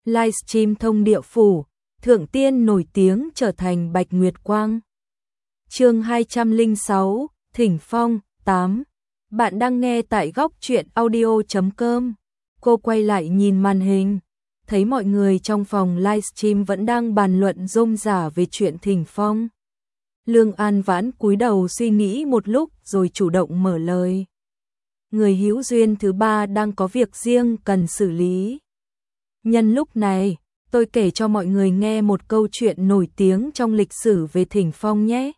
livestream thông địa phủ, thượng tiên nổi tiếng trở thành Bạch Nguyệt Quang. Chương 206, Thỉnh Phong 8. Bạn đang nghe tại góc truyện audio.com. Cô quay lại nhìn màn hình, thấy mọi người trong phòng livestream vẫn đang bàn luận rôm rả về chuyện Thỉnh Phong. Lương An Vãn cúi đầu suy nghĩ một lúc rồi chủ động mở lời. Người hữu duyên thứ ba đang có việc riêng cần xử lý. Nhân lúc này, tôi kể cho mọi người nghe một câu chuyện nổi tiếng trong lịch sử về Thỉnh Phong nhé.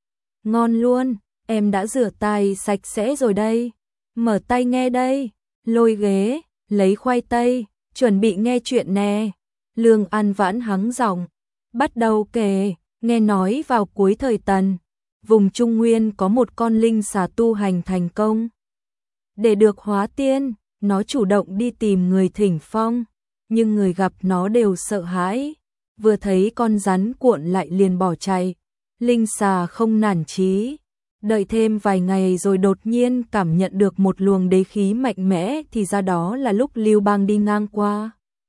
Ngon luôn, em đã rửa tay sạch sẽ rồi đây. Mở tay nghe đây, lôi ghế, lấy khoai tây, chuẩn bị nghe chuyện nè. Lương An Vãn hắng giọng, bắt đầu kể. Nghe nói vào cuối thời Tần, vùng Trung Nguyên có một con linh xà tu hành thành công. Để được hóa tiên, nó chủ động đi tìm người Thỉnh Phong, nhưng người gặp nó đều sợ hãi. Vừa thấy con rắn cuộn lại liền bỏ chạy. Linh xà không nản chí, đợi thêm vài ngày rồi đột nhiên cảm nhận được một luồng đế khí mạnh mẽ, thì ra đó là lúc Lưu Bang đi ngang qua.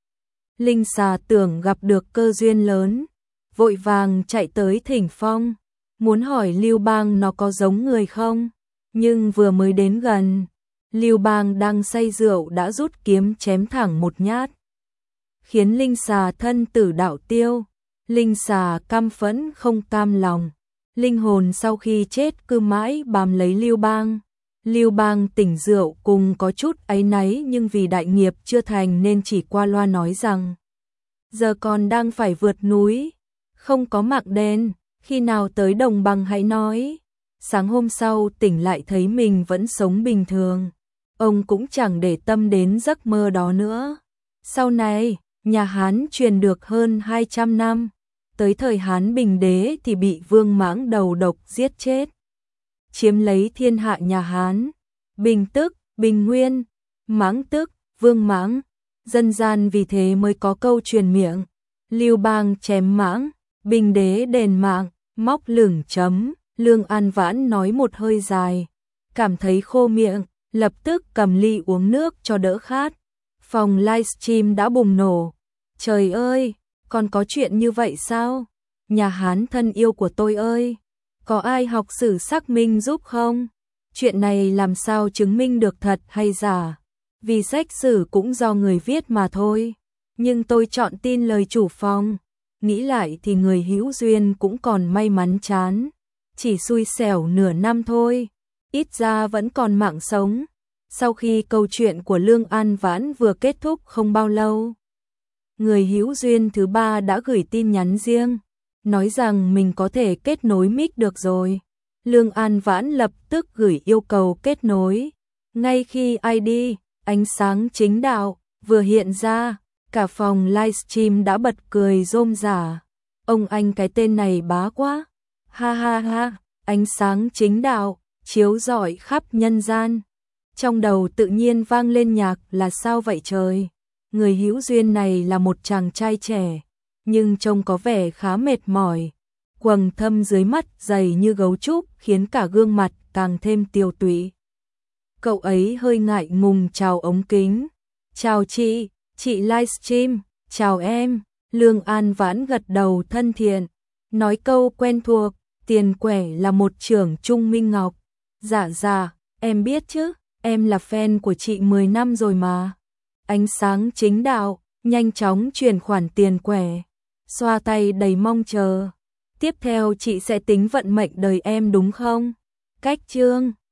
Linh xà tưởng gặp được cơ duyên lớn, vội vàng chạy tới Thỉnh Phong, muốn hỏi Lưu Bang nó có giống người không, nhưng vừa mới đến gần, Lưu Bang đang say rượu đã rút kiếm chém thẳng một nhát, khiến linh xà thân tử đạo tiêu. Linh xà căm phẫn không cam lòng, linh hồn sau khi chết cứ mãi bám lấy Lưu Bang. Lưu Bang tỉnh rượu cùng có chút áy náy, nhưng vì đại nghiệp chưa thành nên chỉ qua loa nói rằng giờ còn đang phải vượt núi, không có mạng đen, khi nào tới đồng bằng hãy nói. Sáng hôm sau tỉnh lại thấy mình vẫn sống bình thường, ông cũng chẳng để tâm đến giấc mơ đó nữa. Sau này, nhà Hán truyền được hơn 200 năm, tới thời Hán Bình Đế thì bị Vương Mãng đầu độc giết chết, chiếm lấy thiên hạ nhà Hán. Bình tức, Bình Nguyên, Mãng tức, Vương Mãng. Dân gian vì thế mới có câu truyền miệng, Lưu Bang chém Mãng, Bình Đế đền mạng, móc lửng chấm. Lương An Vãn nói một hơi dài, cảm thấy khô miệng, lập tức cầm ly uống nước cho đỡ khát. Phòng livestream đã bùng nổ. Trời ơi, còn có chuyện như vậy sao? Nhà Hán thân yêu của tôi ơi, có ai học sử xác minh giúp không? Chuyện này làm sao chứng minh được thật hay giả? Vì sách sử cũng do người viết mà thôi. Nhưng tôi chọn tin lời chủ phòng. Nghĩ lại thì người hữu duyên cũng còn may mắn chán. Chỉ xui xẻo nửa năm thôi, ít ra vẫn còn mạng sống. Sau khi câu chuyện của Lương An Vãn vừa kết thúc không bao lâu, người hữu duyên thứ ba đã gửi tin nhắn riêng, nói rằng mình có thể kết nối mic được rồi. Lương An Vãn lập tức gửi yêu cầu kết nối. Ngay khi ID, ánh sáng chính đạo, vừa hiện ra, cả phòng livestream đã bật cười rôm rả. Ông anh cái tên này bá quá. Ha ha ha, ánh sáng chính đạo, chiếu rọi khắp nhân gian. Trong đầu tự nhiên vang lên nhạc Là Sao Vậy Trời. Người hữu duyên này là một chàng trai trẻ, nhưng trông có vẻ khá mệt mỏi. Quầng thâm dưới mắt dày như gấu trúc khiến cả gương mặt càng thêm tiều tụy. Cậu ấy hơi ngại ngùng chào ống kính. Chào chị livestream, chào em. Lương An Vãn gật đầu thân thiện, nói câu quen thuộc, tiền quẻ là một trưởng Trung Minh Ngọc. Dạ, em biết chứ, em là fan của chị 10 năm rồi mà. Ánh sáng chính đạo, nhanh chóng chuyển khoản tiền quẻ, xoa tay đầy mong chờ. Tiếp theo chị sẽ tính vận mệnh đời em đúng không? Cách chương